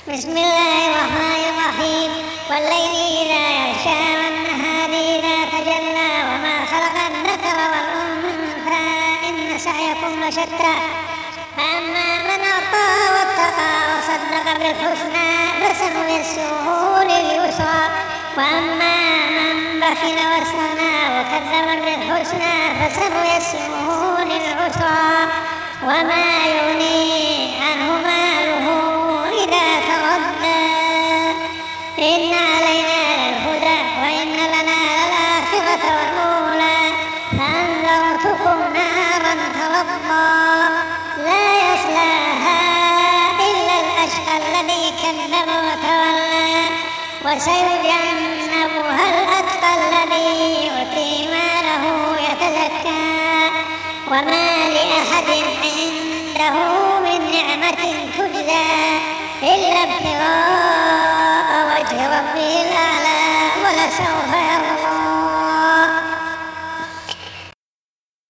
بسم الله الرحمن الرحيم. والليل إذا يغشى والنهار إذا تجلى وما خلق الذكر والأنثى إن سعيكم لشتى فأما من أعطى واتقى وصدق بالحسنى فسنيسره لليسرى وأما من بخل واستغنى وكذب بالحسنى فسنيسره للعسرى وما يغني عنه ماله إذا تردى إن علينا للهدى وإن لنا للآخرة والأولى فأنذرتكم نارا تلظى لا يصلاها إلا الأشقى الذي كذب وتولى وسيجنبها الأتقى الذي يؤتي ماله يتزكى وما لأحد عنده من نعمة تجزى إلا ابتغاء